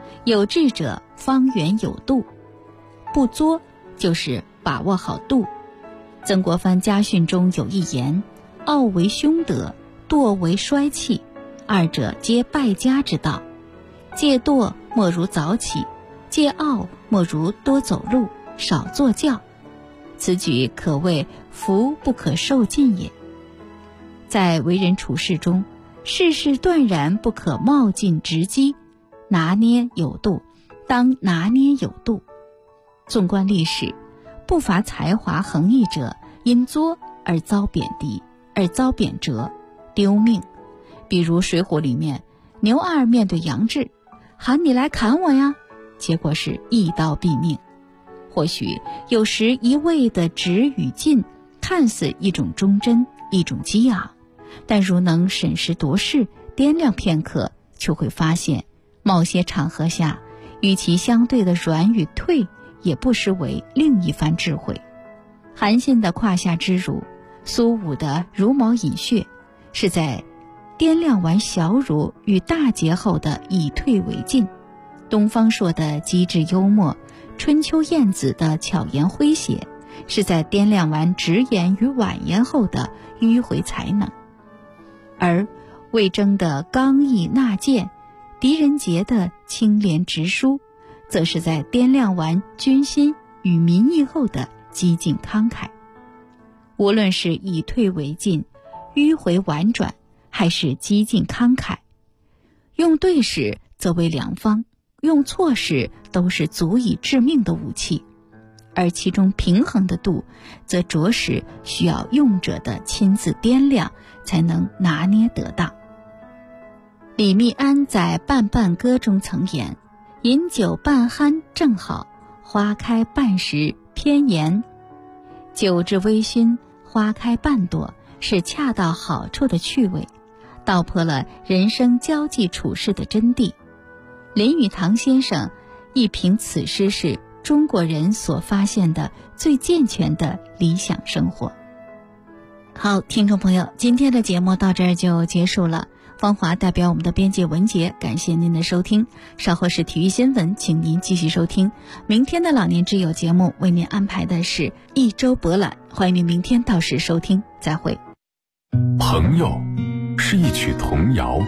有志者方圆有度，不作就是把握好度。曾国藩家训中有一言：傲为凶德，惰为衰气，二者皆败家之道。戒惰莫如早起，戒傲莫如多走路，少坐轿。此举可谓福不可受尽也。在为人处事中，事事断然不可冒进直击，拿捏有度，当拿捏有度。纵观历史，不乏才华横溢者因作而遭贬低，而遭贬谪，丢命。比如《水浒》里面，牛二面对杨志，喊你来砍我呀，结果是一刀毙命。或许有时一味的直与进，看似一种忠贞，一种激昂，但如能审时度势，掂量片刻，就会发现某些场合下，与其相对的软与退，也不失为另一番智慧。韩信的胯下之辱，苏武的茹毛饮血，是在掂量完小辱与大节后的以退为进；东方朔的机智幽默，春秋晏子的巧言诙谐，是在掂量完直言与婉言后的迂回才能；而魏征的刚毅纳谏，狄仁杰的清廉直抒，则是在掂量完军心与民意后的激进慷慨。无论是以退为进，迂回婉转，还是激进慷慨，用对时则为良方，用错时都是足以致命的武器，而其中平衡的度，则着实需要用者的亲自掂量，才能拿捏得当。李密庵在《半半歌》中曾言：饮酒半酣正好，花开半时偏妍。酒至微醺，花开半朵，是恰到好处的趣味，道破了人生交际处事的真谛。林语堂先生一评此诗是中国人所发现的最健全的理想生活。好，听众朋友，今天的节目到这儿就结束了。芳华代表我们的编辑文杰，感谢您的收听。稍后是体育新闻，请您继续收听。明天的老年之友节目为您安排的是一周博览，欢迎您明天到时收听，再会。 朋友是一曲童谣，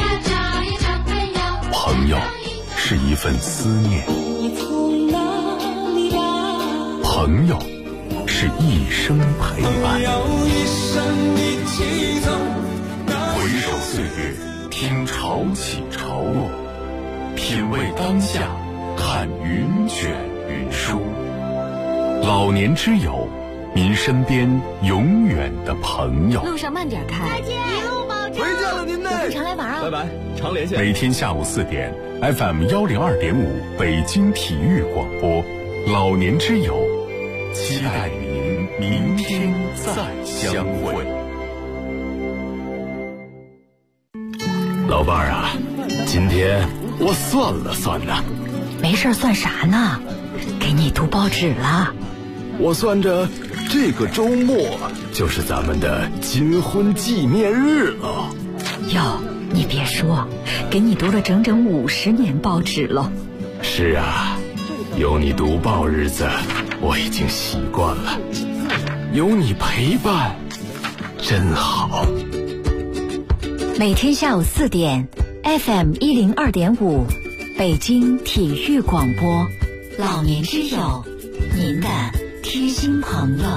朋友是一份思念，朋友是一生陪伴。回首岁月，听潮起潮落，品味当下，看云卷云舒。老年之友，您身边永远的朋友。 路上慢点开， 再见，一路保重。 回见了您呢， 有空常来玩啊！ 拜拜，常联系。 每天下午4点 ，FM 102.5北京体育广播，老年之友，期待您明天再相会。 老伴儿啊，今天我算了算呢。 没事算啥呢？给你读报纸了。 我算着这个周末就是咱们的金婚纪念日了。 哟，你别说，给你读了整整50年报纸了。 是啊，有你读报日子，我已经习惯了。有你陪伴，真好。 每天下午4点 ，FM 102.5，北京体育广播，老年之友，您的贴心朋友。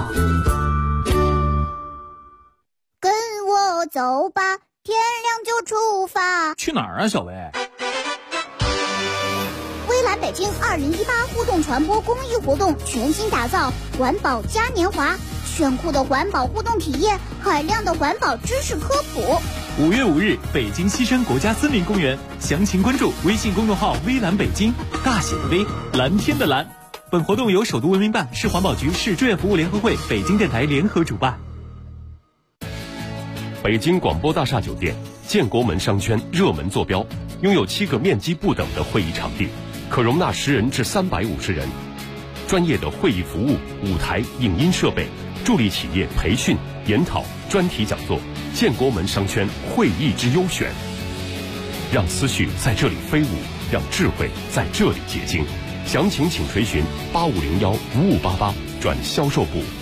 跟我走吧，天亮就出发。 去哪儿啊，小薇？ 微蓝北京2018互动传播公益活动全新打造环保嘉年华，炫酷的环保互动体验，海量的环保知识科普。 5月5日，北京西山国家森林公园，详情关注微信公众号微蓝北京，大写的微，蓝天的蓝。本活动由首都文明办、市环保局、市志愿服务联合会、北京电台联合主办。 北京广播大厦酒店建国门商圈热门坐标，拥有7个面积不等的会议场地，可容纳10人至350人。专业的会议服务、舞台、影音设备，助力企业培训、研讨、专题讲座。建国门商圈会议之优选，让思绪在这里飞舞， 让智慧在这里结晶。详情请垂询85015588转销售部。